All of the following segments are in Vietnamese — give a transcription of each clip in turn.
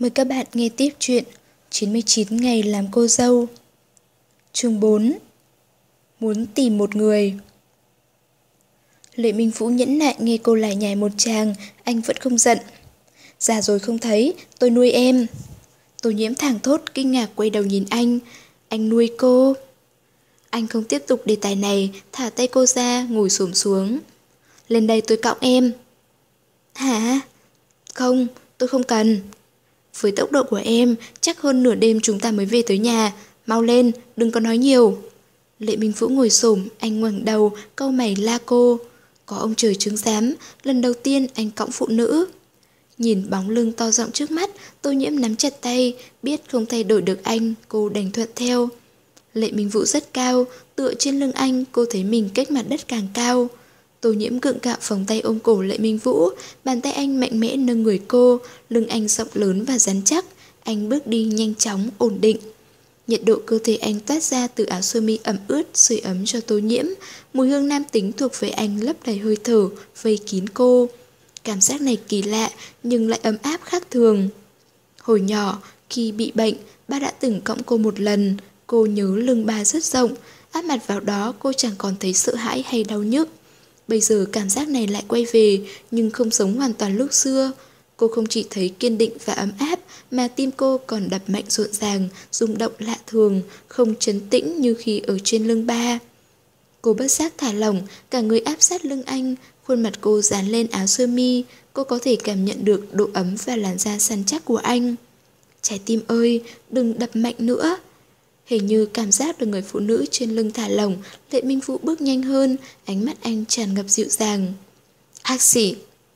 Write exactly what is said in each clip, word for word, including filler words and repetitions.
Mời các bạn nghe tiếp chuyện chín mươi chín ngày làm cô dâu. Chương bốn. Muốn tìm một người. Lệ Minh Vũ nhẫn nại nghe cô lải nhải một tràng, anh vẫn không giận. Già rồi không thấy, tôi nuôi em. Tô Nhiễm thảng thốt kinh ngạc quay đầu nhìn anh. Anh nuôi cô? Anh không tiếp tục đề tài này, thả tay cô ra, ngồi xổm xuống. Lên đây tôi cõng em. Hả? Không, tôi không cần. Với tốc độ của em, chắc hơn nửa đêm chúng ta mới về tới nhà. Mau lên, đừng có nói nhiều. Lệ Minh Vũ ngồi xổm, anh ngoảnh đầu, cau mày la cô. Có ông trời chứng giám, lần đầu tiên anh cõng phụ nữ. Nhìn bóng lưng to rộng trước mắt, Tô Nhiễm nắm chặt tay, biết không thay đổi được anh, cô đành thuận theo. Lệ Minh Vũ rất cao, tựa trên lưng anh, cô thấy mình cách mặt đất càng cao. Tô Nhiễm gượng gạo vòng tay ôm cổ Lệ Minh Vũ, bàn tay anh mạnh mẽ nâng người cô, lưng anh rộng lớn và rắn chắc, anh bước đi nhanh chóng, ổn định. Nhiệt độ cơ thể anh toát ra từ áo sơ mi ẩm ướt, sưởi ấm cho Tô Nhiễm, mùi hương nam tính thuộc về anh lấp đầy hơi thở, vây kín cô. Cảm giác này kỳ lạ nhưng lại ấm áp khác thường. Hồi nhỏ, khi bị bệnh, ba đã từng cõng cô một lần, cô nhớ lưng ba rất rộng, áp mặt vào đó cô chẳng còn thấy sợ hãi hay đau nhức. Bây giờ cảm giác này lại quay về, nhưng không giống hoàn toàn lúc xưa. Cô không chỉ thấy kiên định và ấm áp, mà tim cô còn đập mạnh rộn ràng, rung động lạ thường, không trấn tĩnh như khi ở trên lưng ba. Cô bất giác thả lỏng, cả người áp sát lưng anh, khuôn mặt cô dán lên áo sơ mi, cô có thể cảm nhận được độ ấm và làn da săn chắc của anh. Trái tim ơi, đừng đập mạnh nữa. Hình như cảm giác được người phụ nữ trên lưng thả lỏng, Lệ Minh Vũ bước nhanh hơn, ánh mắt anh tràn ngập dịu dàng. Ác xỉ.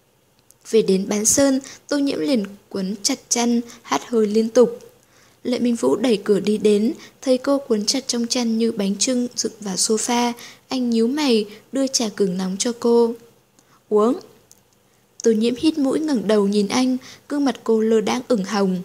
Về đến bán sơn, Tô Nhiễm liền quấn chặt chăn, hắt hơi liên tục. Lệ Minh Vũ đẩy cửa đi đến, thấy cô quấn chặt trong chăn như bánh chưng dựng vào sofa, anh nhíu mày, đưa trà cứng nóng cho cô. Uống. Tô Nhiễm hít mũi ngẩng đầu nhìn anh, gương mặt cô lơ đãng ửng hồng.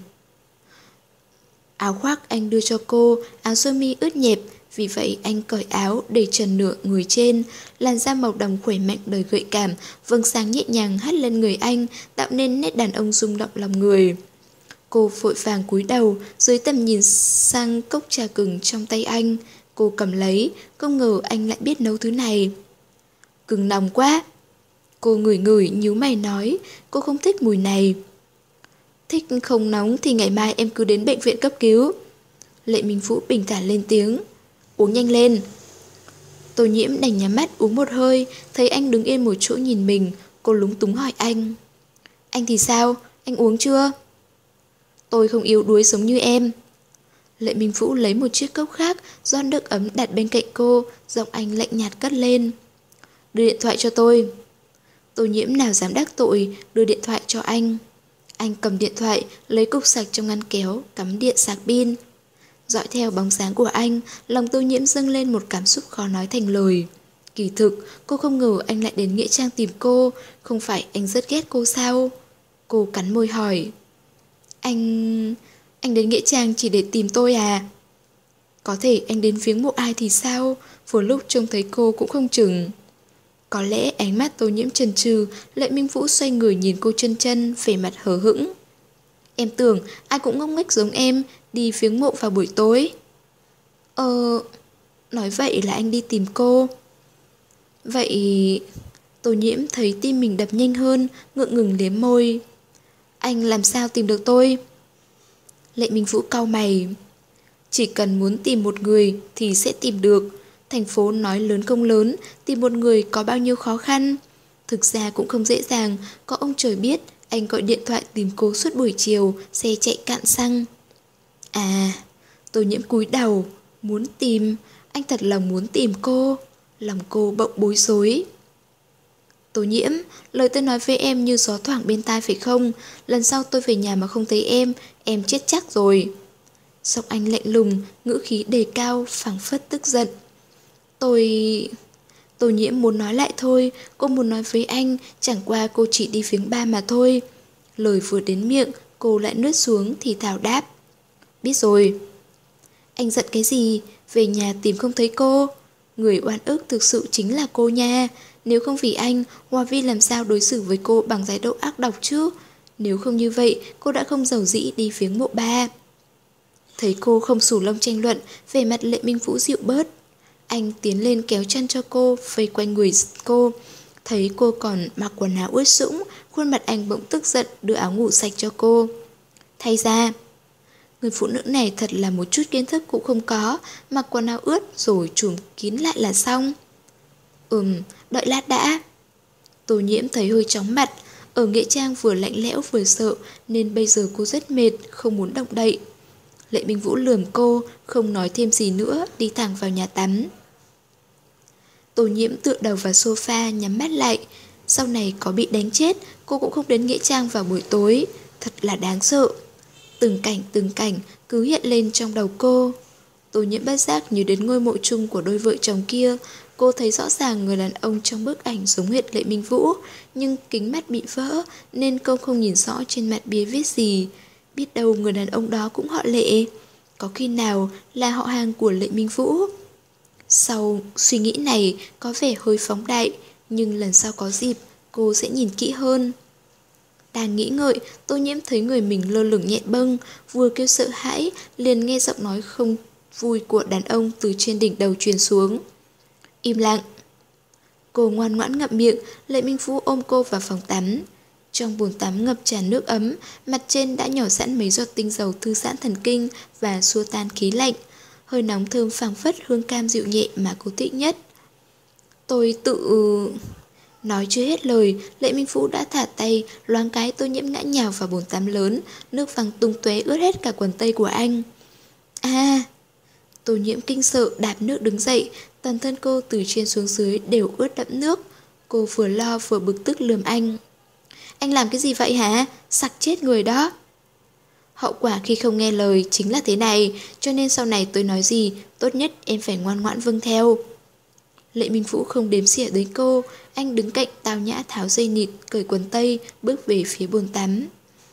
Áo khoác anh đưa cho cô, áo sơ mi ướt nhẹp, vì vậy anh cởi áo để trần nửa người trên, làn da màu đồng khỏe mạnh đời gợi cảm, vầng sáng nhẹ nhàng hắt lên người anh, tạo nên nét đàn ông rung động lòng người. Cô vội vàng cúi đầu, dưới tầm nhìn sang cốc trà cứng trong tay anh. Cô cầm lấy, không ngờ anh lại biết nấu thứ này. Cứng nóng quá. Cô ngửi ngửi nhíu mày nói, cô không thích mùi này. Thích không nóng thì ngày mai em cứ đến bệnh viện cấp cứu. Lệ Minh Vũ bình thản lên tiếng. Uống nhanh lên. Tô Nhiễm đành nhắm mắt uống một hơi, thấy anh đứng yên một chỗ nhìn mình, cô lúng túng hỏi anh. Anh thì sao? Anh uống chưa? Tôi không yếu đuối giống như em. Lệ Minh Vũ lấy một chiếc cốc khác, rót nước ấm đặt bên cạnh cô, giọng anh lạnh nhạt cất lên. Đưa điện thoại cho tôi. Tô Nhiễm nào dám đắc tội, đưa điện thoại cho anh. Anh cầm điện thoại, lấy cục sạc trong ngăn kéo, cắm điện sạc pin. Dõi theo bóng dáng của anh, lòng Tô Nhiễm dâng lên một cảm xúc khó nói thành lời. Kỳ thực, cô không ngờ anh lại đến Nghĩa Trang tìm cô, không phải anh rất ghét cô sao? Cô cắn môi hỏi. Anh... anh đến Nghĩa Trang chỉ để tìm tôi à? Có thể anh đến viếng mộ ai thì sao? Vừa lúc trông thấy cô cũng không chừng. Có lẽ ánh mắt Tô Nhiễm chần chừ, Lệ Minh Vũ xoay người nhìn cô chân chân, vẻ mặt hờ hững. Em tưởng ai cũng ngốc nghếch giống em, đi viếng mộ vào buổi tối. Ờ... Nói vậy là anh đi tìm cô. Vậy... Tô Nhiễm thấy tim mình đập nhanh hơn, ngượng ngừng liếm môi. Anh làm sao tìm được tôi? Lệ Minh Vũ cau mày. Chỉ cần muốn tìm một người thì sẽ tìm được. Thành phố nói lớn không lớn, tìm một người có bao nhiêu khó khăn. Thực ra cũng không dễ dàng, có ông trời biết, anh gọi điện thoại tìm cô suốt buổi chiều, xe chạy cạn xăng. À, Tô Nhiễm cúi đầu, muốn tìm, anh thật lòng muốn tìm cô. Lòng cô bỗng bối rối. Tô Nhiễm, lời tôi nói với em như gió thoảng bên tai phải không? Lần sau tôi về nhà mà không thấy em, em chết chắc rồi. Giọng anh lạnh lùng, ngữ khí đề cao, phảng phất tức giận. Tôi... Tô Nhiễm muốn nói lại thôi, cô muốn nói với anh, chẳng qua cô chỉ đi viếng ba mà thôi. Lời vừa đến miệng, cô lại nuốt xuống thì thào đáp. Biết rồi. Anh giận cái gì? Về nhà tìm không thấy cô. Người oan ức thực sự chính là cô nha. Nếu không vì anh, Hoa Vi làm sao đối xử với cô bằng thái độ ác độc chứ? Nếu không như vậy, cô đã không giàu dĩ đi viếng mộ ba. Thấy cô không xù lông tranh luận, vẻ mặt Lệ Minh Vũ dịu bớt. Anh tiến lên kéo chăn cho cô, vây quanh người cô. Thấy cô còn mặc quần áo ướt sũng, khuôn mặt anh bỗng tức giận đưa áo ngủ sạch cho cô. Thay ra. Người phụ nữ này thật là một chút kiến thức cũng không có, mặc quần áo ướt rồi trùm kín lại là xong. Ừm, đợi lát đã. Tô Nhiễm thấy hơi chóng mặt, ở Nghĩa Trang vừa lạnh lẽo vừa sợ nên bây giờ cô rất mệt, không muốn động đậy. Lệ Minh Vũ lườm cô, không nói thêm gì nữa, đi thẳng vào nhà tắm. Tô Nhiễm tựa đầu vào sofa, nhắm mắt lại. Sau này có bị đánh chết, cô cũng không đến Nghĩa Trang vào buổi tối. Thật là đáng sợ. Từng cảnh từng cảnh cứ hiện lên trong đầu cô. Tô Nhiễm bất giác nhớ đến ngôi mộ chung của đôi vợ chồng kia. Cô thấy rõ ràng người đàn ông trong bức ảnh giống hệt Lệ Minh Vũ, nhưng kính mắt bị vỡ nên cô không nhìn rõ trên mặt bìa viết gì. Biết đâu người đàn ông đó cũng họ Lệ. Có khi nào là họ hàng của Lệ Minh Vũ? Sau suy nghĩ này có vẻ hơi phóng đại, nhưng lần sau có dịp cô sẽ nhìn kỹ hơn. Đang nghĩ ngợi, Tô Nhiễm thấy người mình lơ lửng nhẹ bâng, vừa kêu sợ hãi, liền nghe giọng nói không vui của đàn ông từ trên đỉnh đầu truyền xuống. Im lặng. Cô ngoan ngoãn ngậm miệng, Lệ Minh Vũ ôm cô vào phòng tắm. Trong bồn tắm ngập tràn nước ấm, mặt trên đã nhỏ sẵn mấy giọt tinh dầu thư giãn thần kinh và xua tan khí lạnh. Hơi nóng thơm phảng phất hương cam dịu nhẹ mà cô thích nhất. Tôi tự... Nói chưa hết lời, Lệ Minh Vũ đã thả tay, loáng cái Tô Nhiễm ngã nhào vào bồn tắm lớn, nước văng tung tóe ướt hết cả quần tây của anh. À! Tô Nhiễm kinh sợ đạp nước đứng dậy, toàn thân cô từ trên xuống dưới đều ướt đẫm nước. Cô vừa lo vừa bực tức lườm anh. Anh làm cái gì vậy hả? Sặc chết người đó. Hậu quả khi không nghe lời chính là thế này, cho nên sau này tôi nói gì, tốt nhất em phải ngoan ngoãn vâng theo. Lệ Minh Vũ không đếm xỉa đến cô, anh đứng cạnh tao nhã tháo dây nịt, cởi quần tây, bước về phía bồn tắm.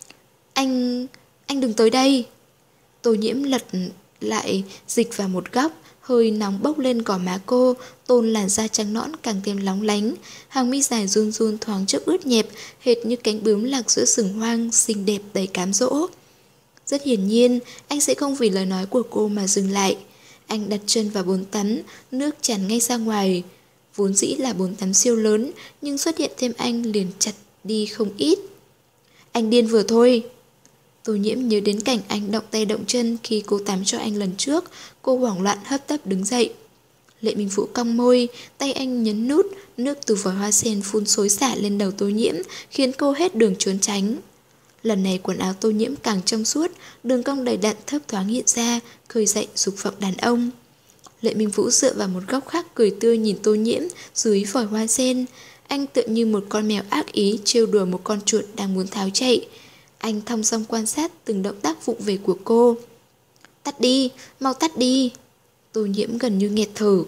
Anh... anh đừng tới đây. Tô Nhiễm lật lại, dịch vào một góc, hơi nóng bốc lên gò má cô, tôn làn da trắng nõn càng thêm lóng lánh, hàng mi dài run run thoáng chốc ướt nhẹp, hệt như cánh bướm lạc giữa rừng hoang, xinh đẹp đầy cám dỗ. Rất hiển nhiên, anh sẽ không vì lời nói của cô mà dừng lại. Anh đặt chân vào bồn tắm, nước tràn ngay ra ngoài. Vốn dĩ là bồn tắm siêu lớn, nhưng xuất hiện thêm anh liền chặt đi không ít. Anh điên vừa thôi. Tô Nhiễm nhớ đến cảnh anh động tay động chân khi cô tắm cho anh lần trước, cô hoảng loạn hấp tấp đứng dậy. Lệ Minh Vũ cong môi, tay anh nhấn nút, nước từ vòi hoa sen phun xối xả lên đầu Tô Nhiễm, khiến cô hết đường trốn tránh. Lần này quần áo Tô Nhiễm càng trong suốt, đường cong đầy đặn thấp thoáng hiện ra, khơi dậy dục vọng đàn ông. Lệ Minh Vũ dựa vào một góc khác cười tươi nhìn Tô Nhiễm dưới vòi hoa sen. Anh tựa như một con mèo ác ý trêu đùa một con chuột đang muốn tháo chạy. Anh thong dong quan sát từng động tác vụng về của cô. Tắt đi, mau tắt đi. Tô Nhiễm gần như nghẹt thở.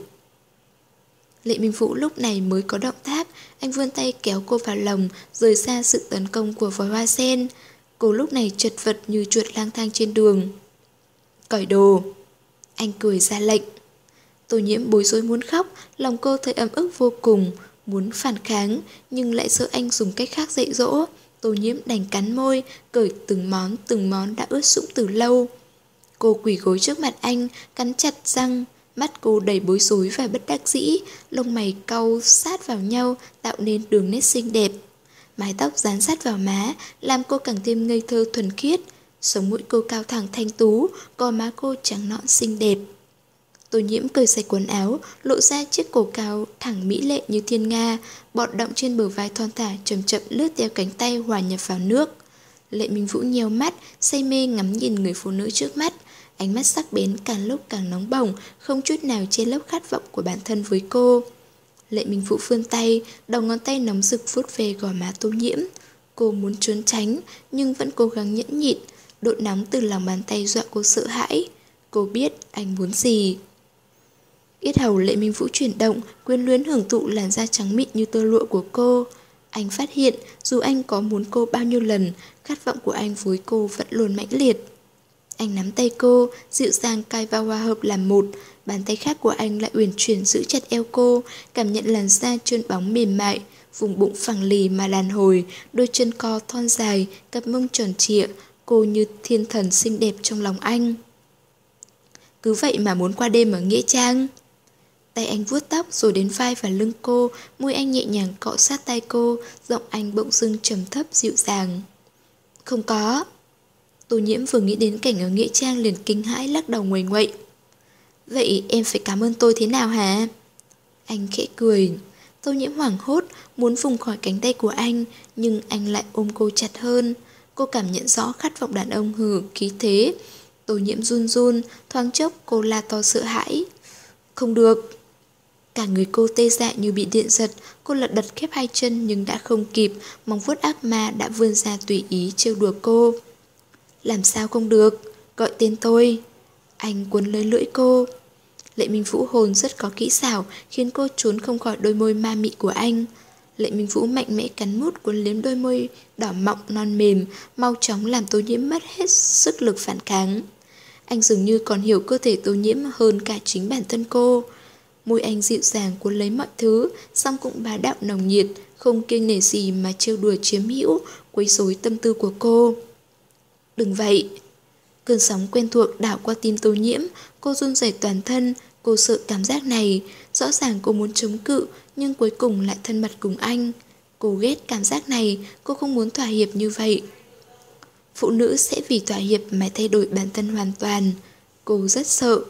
Lệ Minh Vũ lúc này mới có động tác, anh vươn tay kéo cô vào lòng, rời xa sự tấn công của vòi hoa sen. Cô lúc này chật vật như chuột lang thang trên đường. Cởi đồ. Anh cười ra lệnh. Tô Nhiễm bối rối muốn khóc, lòng cô thấy ấm ức vô cùng, muốn phản kháng, nhưng lại sợ anh dùng cách khác dạy dỗ. Tô Nhiễm đành cắn môi, cởi từng món từng món đã ướt sũng từ lâu. Cô quỳ gối trước mặt anh, cắn chặt răng, mắt cô đầy bối rối và bất đắc dĩ, lông mày cau sát vào nhau tạo nên đường nét xinh đẹp. Mái tóc dán sát vào má, làm cô càng thêm ngây thơ thuần khiết. Sống mũi cô cao thẳng thanh tú, gò má cô trắng nõn xinh đẹp. Tô Nhiễm cởi sạch quần áo, lộ ra chiếc cổ cao thẳng mỹ lệ như thiên nga, bọt động trên bờ vai thon thả chậm chậm lướt theo cánh tay hòa nhập vào nước. Lệ Minh Vũ nheo mắt, say mê ngắm nhìn người phụ nữ trước mắt, ánh mắt sắc bén càng lúc càng nóng bỏng, không chút nào che lấp khát vọng của bản thân với cô. Lệ Minh Vũ vươn tay, đầu ngón tay nóng rực vuốt về gò má Tô Nhiễm. Cô muốn trốn tránh, nhưng vẫn cố gắng nhẫn nhịn. Độ nóng từ lòng bàn tay dọa cô sợ hãi. Cô biết anh muốn gì. Yết hầu Lệ Minh Vũ chuyển động, quyến luyến hưởng thụ làn da trắng mịn như tơ lụa của cô. Anh phát hiện, dù anh có muốn cô bao nhiêu lần, khát vọng của anh với cô vẫn luôn mãnh liệt. Anh nắm tay cô, dịu dàng cài vào hòa hợp làm một, bàn tay khác của anh lại uyển chuyển giữ chặt eo cô, cảm nhận làn da trơn bóng mềm mại, vùng bụng phẳng lì mà đàn hồi, đôi chân co thon dài, cặp mông tròn trịa, cô như thiên thần xinh đẹp trong lòng anh. Cứ vậy mà muốn qua đêm ở Nghĩa Trang. Tay anh vuốt tóc rồi đến vai và lưng cô, môi anh nhẹ nhàng cọ sát tay cô, giọng anh bỗng dưng trầm thấp dịu dàng. Không có. Tô Nhiễm vừa nghĩ đến cảnh ở Nghĩa Trang liền kinh hãi lắc đầu nguầy nguậy. Vậy em phải cảm ơn tôi thế nào hả? Anh khẽ cười. Tô Nhiễm hoảng hốt, muốn vùng khỏi cánh tay của anh, nhưng anh lại ôm cô chặt hơn. Cô cảm nhận rõ khát vọng đàn ông hừ khí thế. Tô Nhiễm run run, thoáng chốc cô la to sợ hãi. Không được. Cả người cô tê dại như bị điện giật, cô lật đật khép hai chân nhưng đã không kịp, móng vuốt ác ma đã vươn ra tùy ý trêu đùa cô. Làm sao không được? Gọi tên tôi. Anh cuốn lấy lưỡi cô. Lệ Minh Vũ hồn rất có kỹ xảo, khiến cô trốn không khỏi đôi môi ma mị của anh. Lệ Minh Vũ mạnh mẽ cắn mút cuốn liếm đôi môi đỏ mọng non mềm, mau chóng làm Tô Nhiễm mất hết sức lực phản kháng. Anh dường như còn hiểu cơ thể Tô Nhiễm hơn cả chính bản thân cô. Môi anh dịu dàng cuốn lấy mọi thứ, song cũng bá đạo nồng nhiệt, không kiêng nể gì mà trêu đùa chiếm hữu, quấy rối tâm tư của cô. Đừng vậy. Cơn sóng quen thuộc đảo qua tim Tô Nhiễm, cô run rẩy toàn thân, cô sợ cảm giác này. Rõ ràng cô muốn chống cự, nhưng cuối cùng lại thân mật cùng anh. Cô ghét cảm giác này, cô không muốn thỏa hiệp như vậy. Phụ nữ sẽ vì thỏa hiệp mà thay đổi bản thân hoàn toàn. Cô rất sợ.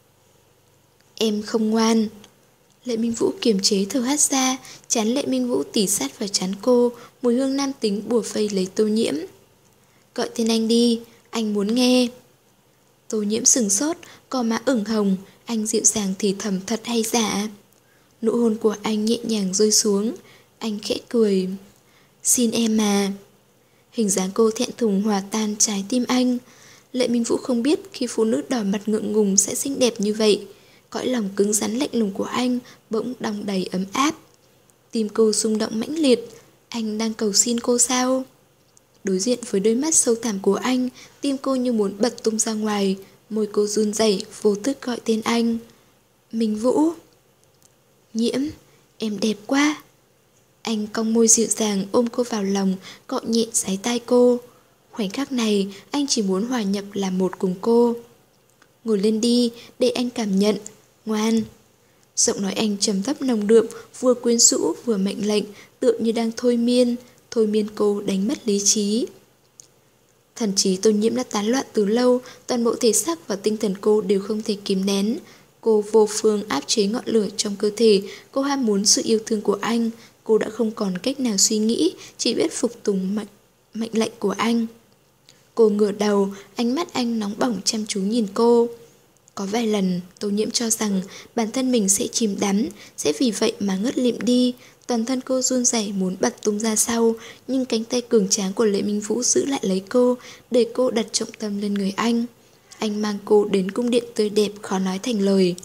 Em không ngoan. Lệ Minh Vũ kiềm chế thở hắt ra, chán Lệ Minh Vũ tỉ sát vào trán cô, mùi hương nam tính bủa vây lấy Tô Nhiễm. Gọi tên anh đi, anh muốn nghe. Tô Nhiễm sừng sốt, cò má ửng hồng, anh dịu dàng thì thầm thật hay giả. Nụ hôn của anh nhẹ nhàng rơi xuống, anh khẽ cười. Xin em mà. Hình dáng cô thẹn thùng hòa tan trái tim anh. Lệ Minh Vũ không biết khi phụ nữ đỏ mặt ngượng ngùng sẽ xinh đẹp như vậy. Cõi lòng cứng rắn lạnh lùng của anh bỗng đong đầy ấm áp. Tim cô rung động mãnh liệt. Anh đang cầu xin cô sao? Đối diện với đôi mắt sâu thẳm của anh, tim cô như muốn bật tung ra ngoài. Môi cô run rẩy, vô thức gọi tên anh. Minh Vũ. Nhiễm, em đẹp quá. Anh cong môi dịu dàng ôm cô vào lòng, cọ nhẹ sáy tai cô. Khoảnh khắc này, anh chỉ muốn hòa nhập làm một cùng cô. Ngồi lên đi, để anh cảm nhận. Ngoan. Giọng nói anh trầm thấp nồng đượm, vừa quyến rũ vừa mệnh lệnh, tựa như đang thôi miên, thôi miên cô đánh mất lý trí. Thần trí Tô Nhiễm đã tán loạn từ lâu, toàn bộ thể xác và tinh thần cô đều không thể kìm nén. Cô vô phương áp chế ngọn lửa trong cơ thể, cô ham muốn sự yêu thương của anh. Cô đã không còn cách nào suy nghĩ, chỉ biết phục tùng mệnh, mệnh lệnh của anh. Cô ngửa đầu, ánh mắt anh nóng bỏng chăm chú nhìn cô. Có vài lần, Tô Nhiễm cho rằng bản thân mình sẽ chìm đắm, sẽ vì vậy mà ngất lịm đi. Toàn thân cô run rẩy muốn bật tung ra sau, nhưng cánh tay cường tráng của Lệ Minh Vũ giữ lại lấy cô, để cô đặt trọng tâm lên người anh. Anh mang cô đến cung điện tươi đẹp khó nói thành lời.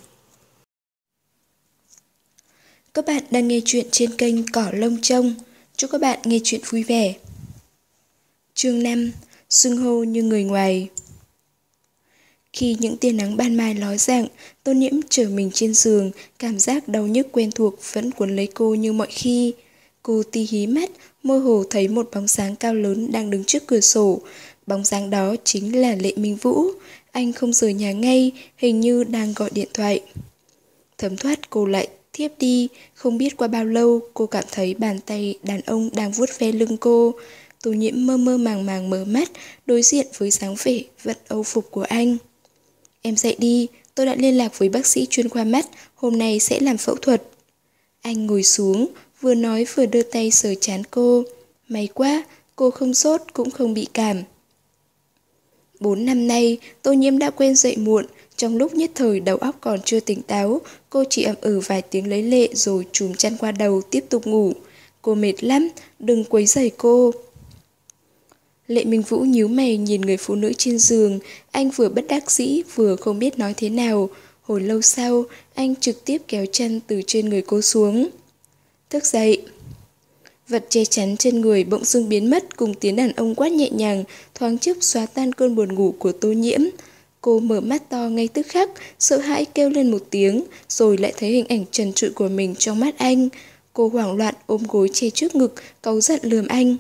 Các bạn đang nghe chuyện trên kênh Cỏ Lông Trông. Chúc các bạn nghe chuyện vui vẻ. Chương năm. Xưng hô như người ngoài. Khi những tia nắng ban mai ló dạng, Tô Nhiễm trở mình trên giường, cảm giác đau nhức quen thuộc vẫn cuốn lấy cô như mọi khi. Cô tì hí mắt, mơ hồ thấy một bóng dáng cao lớn đang đứng trước cửa sổ. Bóng dáng đó chính là Lệ Minh Vũ. Anh không rời nhà ngay, hình như đang gọi điện thoại. Thấm thoát cô lại thiếp đi, không biết qua bao lâu cô cảm thấy bàn tay đàn ông đang vuốt ve lưng cô. Tô Nhiễm mơ mơ màng màng mở mắt, đối diện với dáng vẻ vẫn âu phục của anh. Em dậy đi, tôi đã liên lạc với bác sĩ chuyên khoa mắt, hôm nay sẽ làm phẫu thuật. Anh ngồi xuống, vừa nói vừa đưa tay sờ trán cô. May quá, cô không sốt cũng không bị cảm. Bốn năm nay, Tô Nhiễm đã quen dậy muộn, trong lúc nhất thời đầu óc còn chưa tỉnh táo, cô chỉ ậm ừ vài tiếng lấy lệ rồi trùm chăn qua đầu tiếp tục ngủ. Cô mệt lắm, đừng quấy rầy cô. Lệ Minh Vũ nhíu mày nhìn người phụ nữ trên giường, anh vừa bất đắc dĩ vừa không biết nói thế nào. Hồi lâu sau, anh trực tiếp kéo chăn từ trên người cô xuống. Thức dậy. Vật che chắn trên người bỗng dưng biến mất cùng tiếng đàn ông quát nhẹ nhàng, thoáng chốc xóa tan cơn buồn ngủ của Tô Nhiễm. Cô mở mắt to ngay tức khắc, sợ hãi kêu lên một tiếng, rồi lại thấy hình ảnh trần trụi của mình trong mắt anh. Cô hoảng loạn ôm gối che trước ngực, cáu giận lườm anh.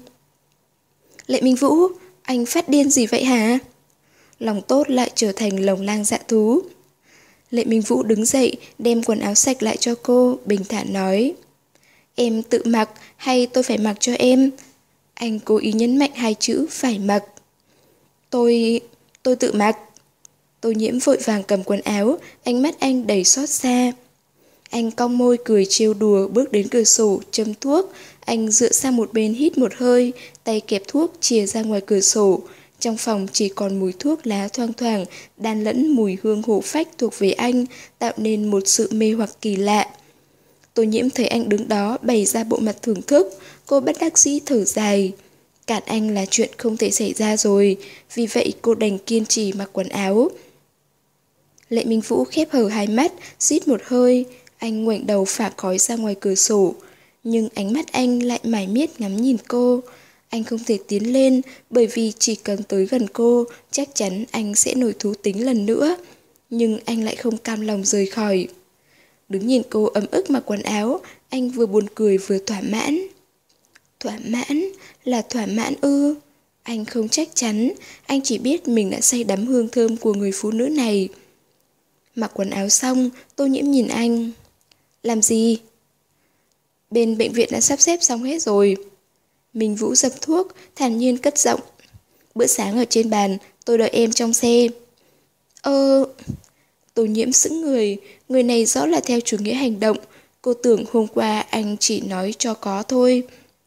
Lệ Minh Vũ, anh phát điên gì vậy hả? Lòng tốt lại trở thành lồng lang dạ thú. Lệ Minh Vũ đứng dậy, đem quần áo sạch lại cho cô, bình thản nói. Em tự mặc hay tôi phải mặc cho em? Anh cố ý nhấn mạnh hai chữ phải mặc. Tôi... tôi tự mặc. Tô Nhiễm vội vàng cầm quần áo, ánh mắt anh đầy xót xa. Anh cong môi cười trêu đùa bước đến cửa sổ, châm thuốc. Anh dựa sang một bên hít một hơi, tay kẹp thuốc chìa ra ngoài cửa sổ. Trong phòng chỉ còn mùi thuốc lá thoang thoảng, đan lẫn mùi hương hổ phách thuộc về anh, tạo nên một sự mê hoặc kỳ lạ. Tô Nhiễm thấy anh đứng đó bày ra bộ mặt thưởng thức, cô bất đắc dĩ thở dài. Cản anh là chuyện không thể xảy ra rồi, vì vậy cô đành kiên trì mặc quần áo. Lệ Minh Vũ khép hờ hai mắt, rít một hơi, anh ngoảnh đầu phả khói ra ngoài cửa sổ. Nhưng ánh mắt anh lại mải miết ngắm nhìn cô. Anh không thể tiến lên, bởi vì chỉ cần tới gần cô, chắc chắn anh sẽ nổi thú tính lần nữa. Nhưng anh lại không cam lòng rời khỏi. Đứng nhìn cô ấm ức mặc quần áo, anh vừa buồn cười vừa thỏa mãn. Thỏa mãn? Là thỏa mãn ư? Anh không chắc chắn, anh chỉ biết mình đã say đắm hương thơm của người phụ nữ này. Mặc quần áo xong, Tô Nhiễm nhìn anh. Làm gì? Bên bệnh viện đã sắp xếp xong hết rồi. Minh Vũ dập thuốc, thản nhiên cất giọng. Bữa sáng ở trên bàn, tôi đợi em trong xe. Ơ... Tô Nhiễm sững người, người này rõ là theo chủ nghĩa hành động. Cô tưởng hôm qua anh chỉ nói cho có thôi.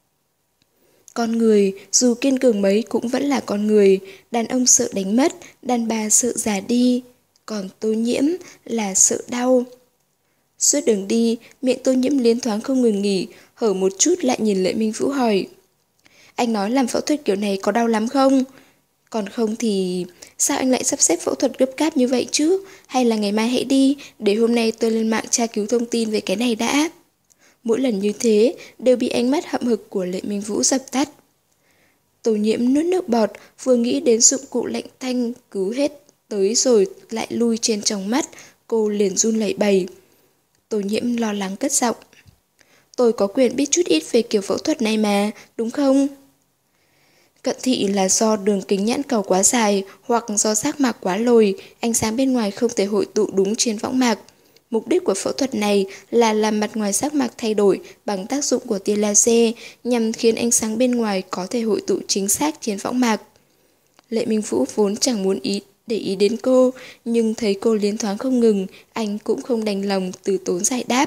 Con người, dù kiên cường mấy cũng vẫn là con người. Đàn ông sợ đánh mất, đàn bà sợ già đi. Còn Tô Nhiễm là sợ đau. Suốt đường đi, miệng Tô Nhiễm liến thoáng không ngừng nghỉ, hở một chút lại nhìn Lệ Minh Vũ hỏi. Anh nói làm phẫu thuật kiểu này có đau lắm không? Còn không thì... Sao anh lại sắp xếp phẫu thuật gấp gáp như vậy chứ? Hay là ngày mai hãy đi, để hôm nay tôi lên mạng tra cứu thông tin về cái này đã. Mỗi lần như thế, đều bị ánh mắt hậm hực của Lệ Minh Vũ dập tắt. Tô Nhiễm nuốt nước bọt, vừa nghĩ đến dụng cụ lạnh tanh cứu hết tới rồi lại lui trên trong mắt, cô liền run lẩy bẩy. Tô Nhiễm lo lắng cất giọng. Tôi có quyền biết chút ít về kiểu phẫu thuật này mà, đúng không? Cận thị là do đường kính nhãn cầu quá dài hoặc do giác mạc quá lồi, ánh sáng bên ngoài không thể hội tụ đúng trên võng mạc. Mục đích của phẫu thuật này là làm mặt ngoài giác mạc thay đổi bằng tác dụng của tia laser nhằm khiến ánh sáng bên ngoài có thể hội tụ chính xác trên võng mạc. Lệ Minh Vũ vốn chẳng muốn ý để ý đến cô, nhưng thấy cô liến thoáng không ngừng, anh cũng không đành lòng từ tốn giải đáp.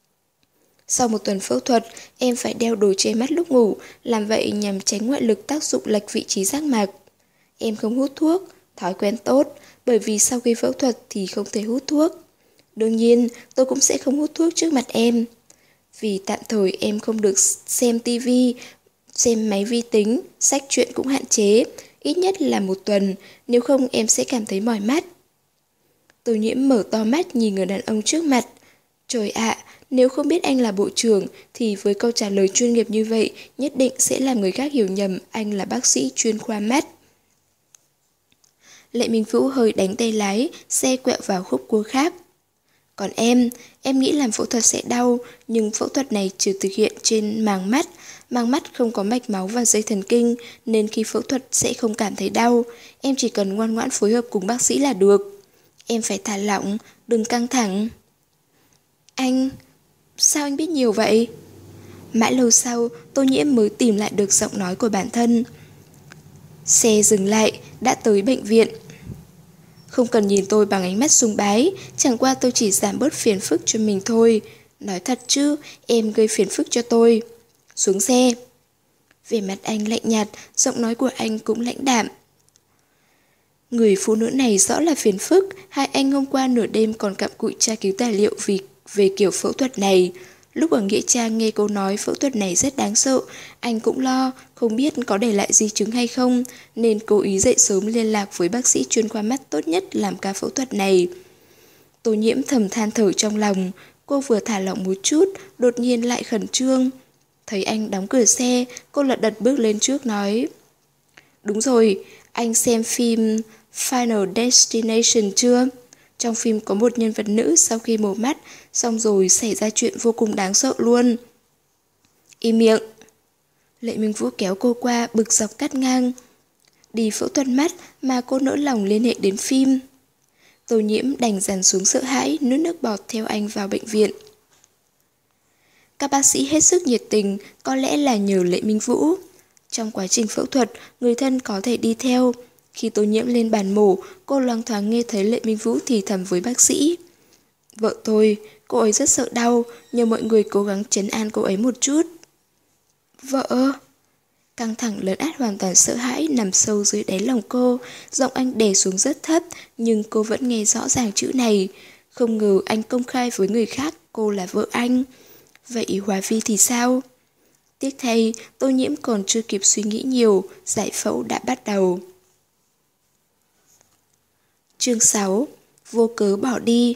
Sau một tuần phẫu thuật, em phải đeo đồ che mắt lúc ngủ, làm vậy nhằm tránh ngoại lực tác dụng lệch vị trí giác mạc. Em không hút thuốc, thói quen tốt, bởi vì sau khi phẫu thuật thì không thể hút thuốc. Đương nhiên, tôi cũng sẽ không hút thuốc trước mặt em. Vì tạm thời em không được xem tivi, xem máy vi tính, sách truyện cũng hạn chế, ít nhất là một tuần, nếu không em sẽ cảm thấy mỏi mắt. Tô Nhiễm mở to mắt nhìn người đàn ông trước mặt. Trời ạ, nếu không biết anh là bộ trưởng thì với câu trả lời chuyên nghiệp như vậy nhất định sẽ làm người khác hiểu nhầm anh là bác sĩ chuyên khoa mắt. Lệ Minh Vũ hơi đánh tay lái, xe quẹo vào khúc cua khác. Còn em, em nghĩ làm phẫu thuật sẽ đau, nhưng phẫu thuật này chỉ thực hiện trên màng mắt. Màng mắt không có mạch máu và dây thần kinh, nên khi phẫu thuật sẽ không cảm thấy đau. Em chỉ cần ngoan ngoãn phối hợp cùng bác sĩ là được. Em phải thả lỏng, đừng căng thẳng. Anh... Sao anh biết nhiều vậy? Mãi lâu sau, Tô Nhiễm mới tìm lại được giọng nói của bản thân. Xe dừng lại, đã tới bệnh viện. Không cần nhìn tôi bằng ánh mắt sùng bái, chẳng qua tôi chỉ giảm bớt phiền phức cho mình thôi. Nói thật chứ, em gây phiền phức cho tôi. Xuống xe. Vẻ mặt anh lạnh nhạt, giọng nói của anh cũng lãnh đạm. Người phụ nữ này rõ là phiền phức, hai anh hôm qua nửa đêm còn cặm cụi tra cứu tài liệu vì về kiểu phẫu thuật này. Lúc ở Nghĩa Trang nghe cô nói phẫu thuật này rất đáng sợ, anh cũng lo, không biết có để lại di chứng hay không, nên cố ý dậy sớm liên lạc với bác sĩ chuyên khoa mắt tốt nhất làm ca phẫu thuật này. Tô Nhiễm thầm than thở trong lòng, cô vừa thả lỏng một chút, đột nhiên lại khẩn trương. Thấy anh đóng cửa xe, cô lật đật bước lên trước nói. Đúng rồi, anh xem phim Final Destination chưa? Trong phim có một nhân vật nữ sau khi mổ mắt, xong rồi xảy ra chuyện vô cùng đáng sợ luôn. Im miệng. Lệ Minh Vũ kéo cô qua, bực dọc cắt ngang. Đi phẫu thuật mắt mà cô nỡ lòng liên hệ đến phim. Tô Nhiễm đành dằn xuống sợ hãi, nuốt nước bọt theo anh vào bệnh viện. Các bác sĩ hết sức nhiệt tình, có lẽ là nhờ Lệ Minh Vũ. Trong quá trình phẫu thuật, người thân có thể đi theo. Khi Tô Nhiễm lên bàn mổ, cô loáng thoáng nghe thấy Lệ Minh Vũ thì thầm với bác sĩ. Vợ tôi, cô ấy rất sợ đau, nhờ mọi người cố gắng trấn an cô ấy một chút. Vợ... Căng thẳng lấn át hoàn toàn sợ hãi nằm sâu dưới đáy lòng cô, giọng anh đè xuống rất thấp, nhưng cô vẫn nghe rõ ràng chữ này. Không ngờ anh công khai với người khác cô là vợ anh. Vậy Hòa Vi thì sao? Tiếc thay, Tô Nhiễm còn chưa kịp suy nghĩ nhiều, giải phẫu đã bắt đầu. Chương sáu. Vô cớ bỏ đi.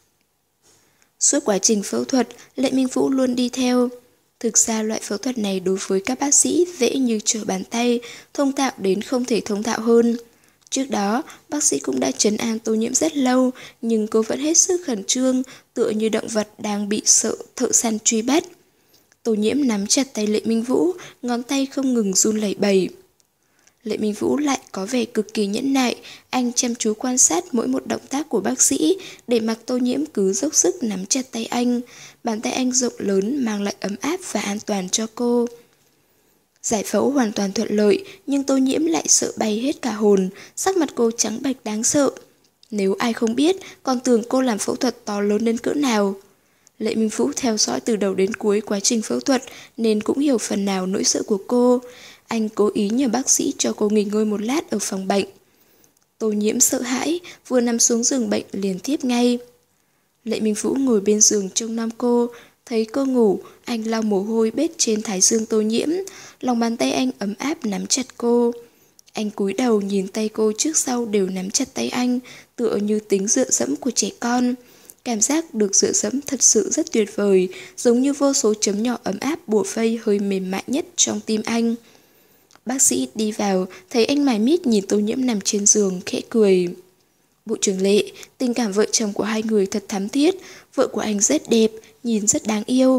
Suốt quá trình phẫu thuật, Lệ Minh Vũ luôn đi theo. Thực ra loại phẫu thuật này đối với các bác sĩ dễ như trở bàn tay, thông thạo đến không thể thông thạo hơn. Trước đó, bác sĩ cũng đã trấn an Tô Nhiễm rất lâu, nhưng cô vẫn hết sức khẩn trương, tựa như động vật đang bị sợ thợ săn truy bắt. Tô Nhiễm nắm chặt tay Lệ Minh Vũ, ngón tay không ngừng run lẩy bẩy. Lệ Minh Vũ lại có vẻ cực kỳ nhẫn nại, anh chăm chú quan sát mỗi một động tác của bác sĩ, để mặc Tô Nhiễm cứ dốc sức nắm chặt tay anh. Bàn tay anh rộng lớn mang lại ấm áp và an toàn cho cô. Giải phẫu hoàn toàn thuận lợi, nhưng Tô Nhiễm lại sợ bay hết cả hồn, sắc mặt cô trắng bệch đáng sợ. Nếu ai không biết, còn tưởng cô làm phẫu thuật to lớn đến cỡ nào. Lệ Minh Vũ theo dõi từ đầu đến cuối quá trình phẫu thuật nên cũng hiểu phần nào nỗi sợ của cô. Anh cố ý nhờ bác sĩ cho cô nghỉ ngơi một lát ở phòng bệnh. Tô Nhiễm sợ hãi, vừa nằm xuống giường bệnh liền tiếp ngay. Lệ Minh Vũ ngồi bên giường trông nom cô, thấy cô ngủ, anh lau mồ hôi bết trên thái dương Tô Nhiễm, lòng bàn tay anh ấm áp nắm chặt cô. Anh cúi đầu nhìn tay cô trước sau đều nắm chặt tay anh, tựa như tính dựa dẫm của trẻ con. Cảm giác được dựa dẫm thật sự rất tuyệt vời, giống như vô số chấm nhỏ ấm áp bủa vây hơi mềm mại nhất trong tim anh. Bác sĩ đi vào, thấy anh mải mít nhìn Tô Nhiễm nằm trên giường, khẽ cười. Bộ trưởng Lệ, tình cảm vợ chồng của hai người thật thắm thiết, vợ của anh rất đẹp, nhìn rất đáng yêu.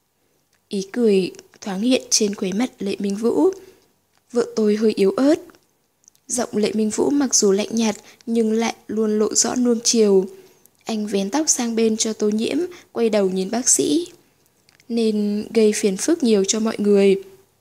Ý cười thoáng hiện trên khuấy mặt Lệ Minh Vũ. Vợ tôi hơi yếu ớt. Giọng Lệ Minh Vũ mặc dù lạnh nhạt nhưng lại luôn lộ rõ nuông chiều. Anh vén tóc sang bên cho Tô Nhiễm, quay đầu nhìn bác sĩ. Nên gây phiền phức nhiều cho mọi người.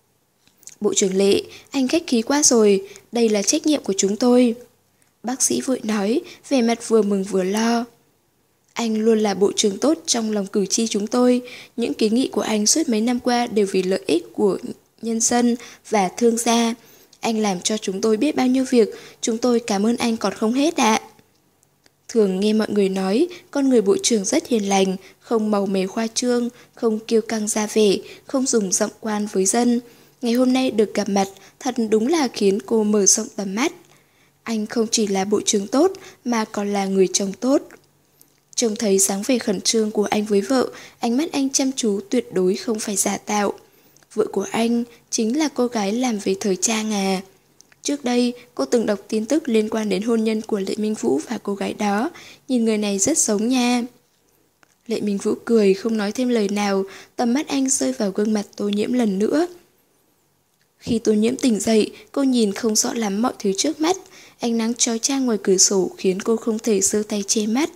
Bộ trưởng Lệ, anh khách khí quá rồi, đây là trách nhiệm của chúng tôi. Bác sĩ vội nói, vẻ mặt vừa mừng vừa lo. Anh luôn là bộ trưởng tốt trong lòng cử tri chúng tôi. Những kiến nghị của anh suốt mấy năm qua đều vì lợi ích của nhân dân và thương gia. Anh làm cho chúng tôi biết bao nhiêu việc, chúng tôi cảm ơn anh còn không hết ạ. Thường nghe mọi người nói, con người bộ trưởng rất hiền lành, không màu mè khoa trương, không kiêu căng ra vẻ, không dùng giọng quan với dân. Ngày hôm nay được gặp mặt, thật đúng là khiến cô mở rộng tầm mắt. Anh không chỉ là bộ trưởng tốt, mà còn là người chồng tốt. Trông thấy dáng vẻ khẩn trương của anh với vợ, ánh mắt anh chăm chú tuyệt đối không phải giả tạo. Vợ của anh chính là cô gái làm về thời trang à. Trước đây, cô từng đọc tin tức liên quan đến hôn nhân của Lệ Minh Vũ và cô gái đó, nhìn người này rất giống nha. Lệ Minh Vũ cười không nói thêm lời nào, tầm mắt anh rơi vào gương mặt Tô Nhiễm lần nữa. Khi Tô Nhiễm tỉnh dậy, cô nhìn không rõ lắm mọi thứ trước mắt, ánh nắng chói chang ngoài cửa sổ khiến cô không thể giơ tay che mắt.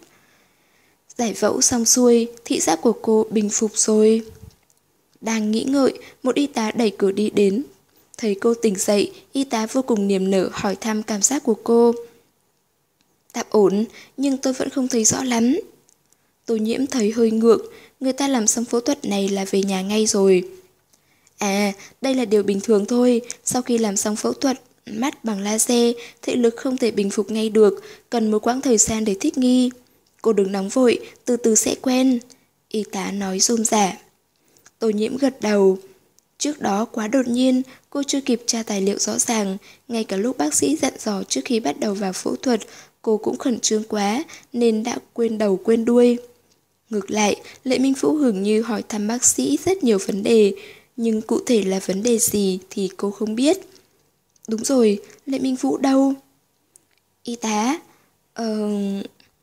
Giải phẫu xong xuôi, thị giác của cô bình phục rồi. Đang nghĩ ngợi, một y tá đẩy cửa đi đến. Thấy cô tỉnh dậy, y tá vô cùng niềm nở hỏi thăm cảm giác của cô. Tạm ổn, nhưng tôi vẫn không thấy rõ lắm. Tô Nhiễm thấy hơi ngượng, người ta làm xong phẫu thuật này là về nhà ngay rồi. À, đây là điều bình thường thôi, sau khi làm xong phẫu thuật, mắt bằng laser, thị lực không thể bình phục ngay được, cần một quãng thời gian để thích nghi. Cô đừng nóng vội, từ từ sẽ quen. Y tá nói rôm rả. Tô Nhiễm gật đầu. Trước đó quá đột nhiên, cô chưa kịp tra tài liệu rõ ràng, ngay cả lúc bác sĩ dặn dò trước khi bắt đầu vào phẫu thuật, cô cũng khẩn trương quá, nên đã quên đầu quên đuôi. Ngược lại, Lệ Minh Vũ hường như hỏi thăm bác sĩ rất nhiều vấn đề, nhưng cụ thể là vấn đề gì thì cô không biết. Đúng rồi, Lệ Minh Vũ đâu? Y tá, ờ...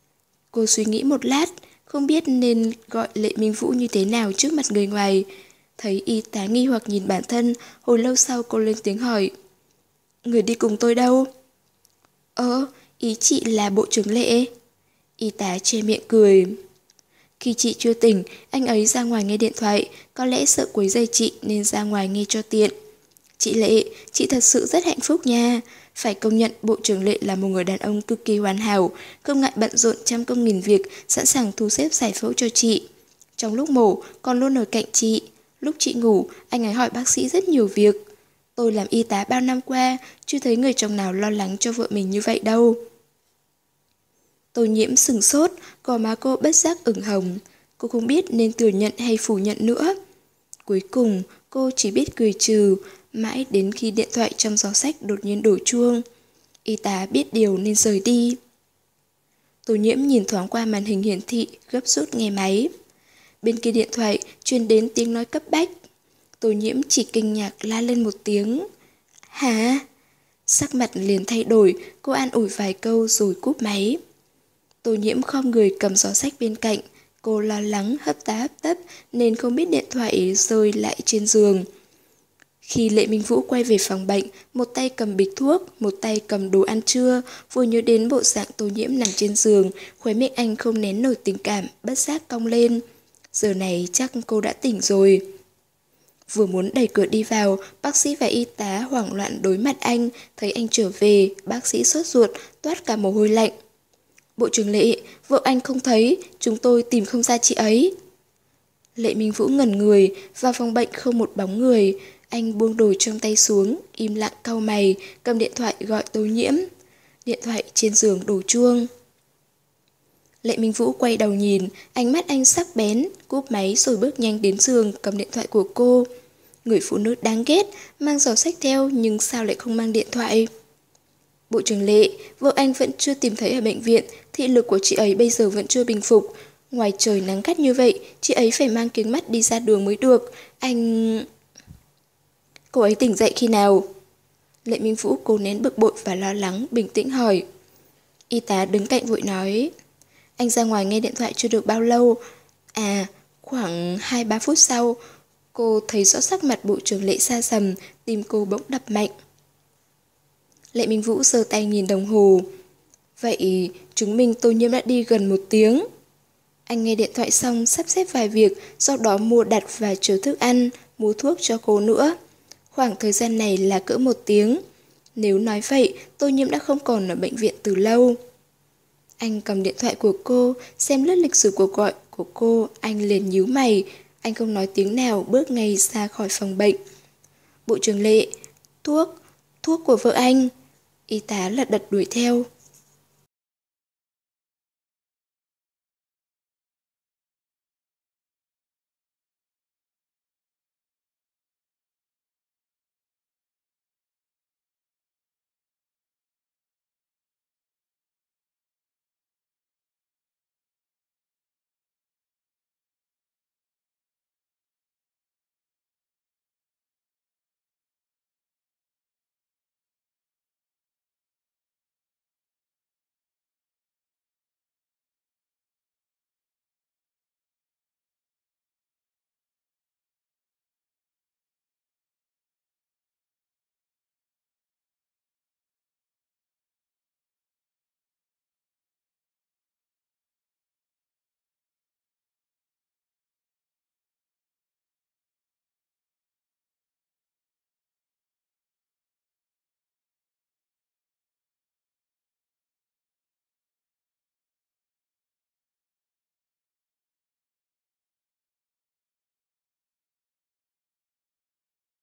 Cô suy nghĩ một lát, không biết nên gọi Lệ Minh Vũ như thế nào trước mặt người ngoài. Thấy y tá nghi hoặc nhìn bản thân, hồi lâu sau cô lên tiếng hỏi. Người đi cùng tôi đâu? Ơ, ý chị là bộ trưởng Lệ. Y tá che miệng cười. Khi chị chưa tỉnh, anh ấy ra ngoài nghe điện thoại, có lẽ sợ quấy rầy chị nên ra ngoài nghe cho tiện. Chị Lệ, chị thật sự rất hạnh phúc nha. Phải công nhận Bộ trưởng Lệ là một người đàn ông cực kỳ hoàn hảo, không ngại bận rộn trăm công nghìn việc, sẵn sàng thu xếp giải phẫu cho chị. Trong lúc mổ, còn luôn ở cạnh chị. Lúc chị ngủ, anh ấy hỏi bác sĩ rất nhiều việc. Tôi làm y tá bao năm qua, chưa thấy người chồng nào lo lắng cho vợ mình như vậy đâu. Tô Nhiễm sừng sốt, gò má cô bất giác ửng hồng. Cô không biết nên thừa nhận hay phủ nhận nữa. Cuối cùng, cô chỉ biết cười trừ, mãi đến khi điện thoại trong giỏ sách đột nhiên đổ chuông. Y tá biết điều nên rời đi. Tô Nhiễm nhìn thoáng qua màn hình hiển thị, gấp rút nghe máy. Bên kia điện thoại truyền đến tiếng nói cấp bách. Tô Nhiễm chỉ kinh ngạc la lên một tiếng. Hả? Sắc mặt liền thay đổi, cô an ủi vài câu rồi cúp máy. Tô Nhiễm khom người cầm giỏ sách bên cạnh. Cô lo lắng hấp tá hấp tấp nên không biết điện thoại rơi lại trên giường. Khi Lệ Minh Vũ quay về phòng bệnh, một tay cầm bịch thuốc, một tay cầm đồ ăn trưa, vừa nhớ đến bộ dạng Tô Nhiễm nằm trên giường, khóe miệng anh không nén nổi tình cảm, bất giác cong lên. Giờ này chắc cô đã tỉnh rồi. Vừa muốn đẩy cửa đi vào, bác sĩ và y tá hoảng loạn đối mặt anh, thấy anh trở về, bác sĩ sốt ruột, toát cả mồ hôi lạnh. Bộ trưởng Lệ, vợ anh không thấy, chúng tôi tìm không ra chị ấy. Lệ Minh Vũ ngẩn người, vào phòng bệnh không một bóng người. Anh buông đồ trong tay xuống, im lặng cau mày, cầm điện thoại gọi Tô Nhiễm. Điện thoại trên giường đổ chuông. Lệ Minh Vũ quay đầu nhìn, ánh mắt anh sắc bén, cúp máy rồi bước nhanh đến giường cầm điện thoại của cô. Người phụ nữ đáng ghét, mang giỏ sách theo nhưng sao lại không mang điện thoại? Bộ trưởng Lệ, vợ anh vẫn chưa tìm thấy ở bệnh viện, thị lực của chị ấy bây giờ vẫn chưa bình phục. Ngoài trời nắng gắt như vậy, chị ấy phải mang kính mắt đi ra đường mới được. Anh... Cô ấy tỉnh dậy khi nào? Lệ Minh Vũ cố nén bực bội và lo lắng, bình tĩnh hỏi. Y tá đứng cạnh vội nói. Anh ra ngoài nghe điện thoại chưa được bao lâu. À, khoảng hai ba phút sau, cô thấy rõ sắc mặt bộ trưởng Lệ xa sầm, tim cô bỗng đập mạnh. Lệ Minh Vũ giơ tay nhìn đồng hồ. Vậy chứng minh Tô Nhiễm đã đi gần một tiếng. Anh nghe điện thoại xong sắp xếp vài việc, sau đó mua đặt và chứa thức ăn, mua thuốc cho cô nữa. Khoảng thời gian này là cỡ một tiếng. Nếu nói vậy, Tô Nhiễm đã không còn ở bệnh viện từ lâu. Anh cầm điện thoại của cô, xem lướt lịch sử cuộc gọi của cô, anh liền nhíu mày. Anh không nói tiếng nào, bước ngay ra khỏi phòng bệnh. Bộ trưởng Lệ, thuốc, thuốc của vợ anh. Y tá lật đật đuổi theo.